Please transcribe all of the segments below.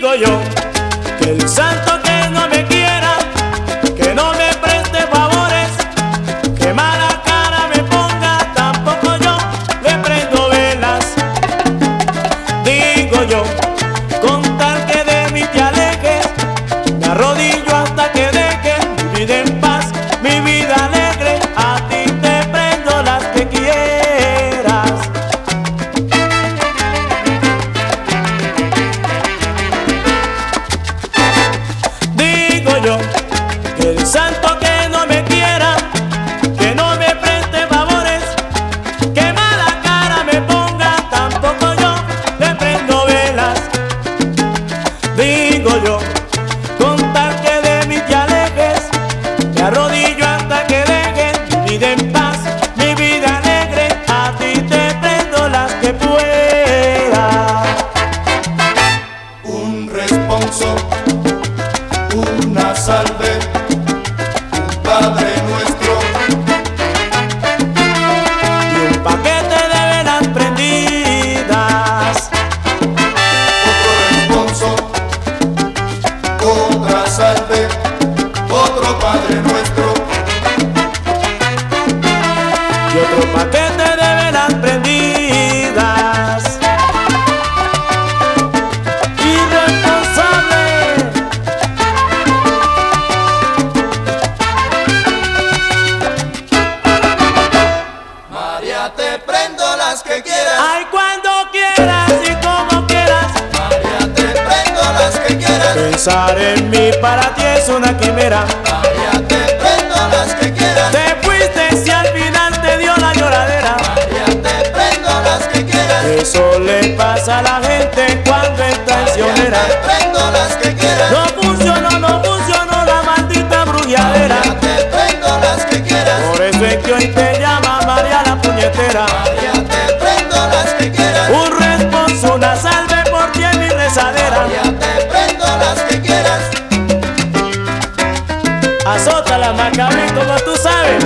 Digo yo que el santo que no me quiera, que no me preste favores, que mala cara me ponga, tampoco yo le prendo velas. Digo yo, con tal que de mí te alejes, me arrodillo hasta que dejes mi vida en paz, mi vida alegre. A ti te prendo las que quieras. Digo yo que el santo que no me quiera, que no me preste favores, que mala cara me ponga, tampoco yo le prendo velas. Digo yo, con tal que de mí te alejes, me arrodillo hasta que dejes mi vida en paz, mi vida alegre. A ti te prendo las que pueda. Un responso, una salve, un Padre Nuestro, Y un paquete de velas prendidas. otro responso, otra salve, otro Padre Nuestro, Y otro paquete de velas prendidas. Irresponsable. María, te prendo las que quieras. Ay, cuando quieras y como quieras. María, te prendo las que quieras. Pensar en mí para ti es una quimera. María, te prendo las que quieras. Te fuiste si al final te dio la lloradera. María, te prendo las que quieras. Eso le pasa a la gente cuando es traicionera. María, te prendo las que quieras. No funcionó la maldita brujeadera. María, te prendo las que quieras. Por eso es que hoy te llama María la puñetera. María, te prendo las que quieras. Un responso, una salve por ti en mi rezadera. María, te prendo las que quieras. Azótala, Macabí, como tú sabes.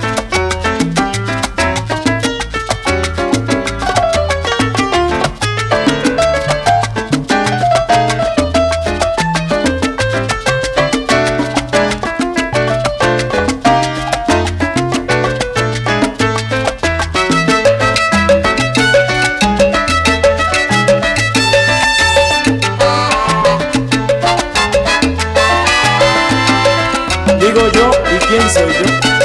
Digo yo, ¿y quién soy yo?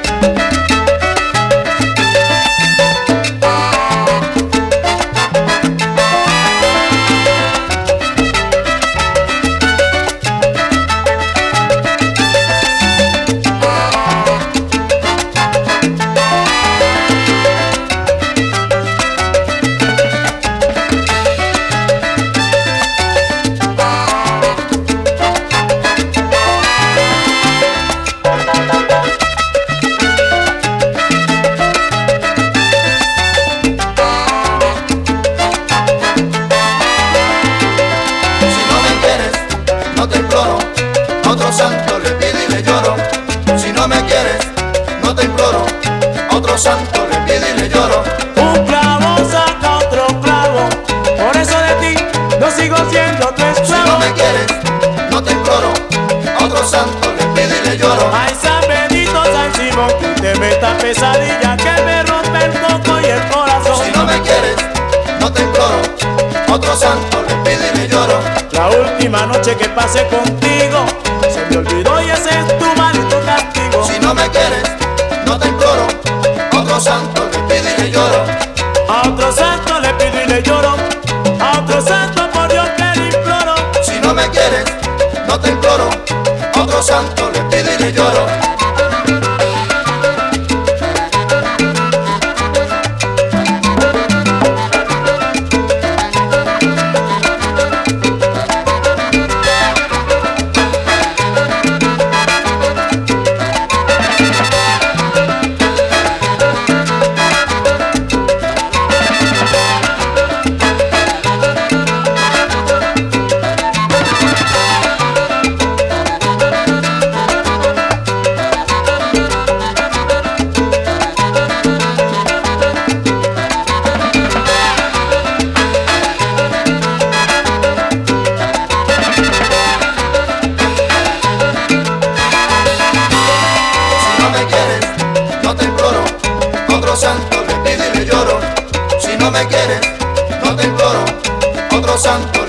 Si no me quieres, no te imploro. Otro santo le pido y le lloro. Si no me quieres, no te imploro. Otro santo le pido y le lloro. Un clavo saca otro clavo, por eso de ti no sigo siendo tu Si esclavo. no me quieres, no te imploro. Otro santo le pido y le lloro. Ay, San Benito, San Simón, quíteme esta pesadilla que me rompe el coco y el corazón. Si no me quieres, no te imploro. Otro santo le pido y le lloro. La última noche que pasé contigo se me olvidó y ese es tu maldito castigo. Si no me quieres, no te imploro. Otro santo le pido y le lloro. A otro santo le pido y le lloro, a otro santo por Dios que le imploro. Si no me quieres, no te imploro. Otro santo le pido y le lloro. santo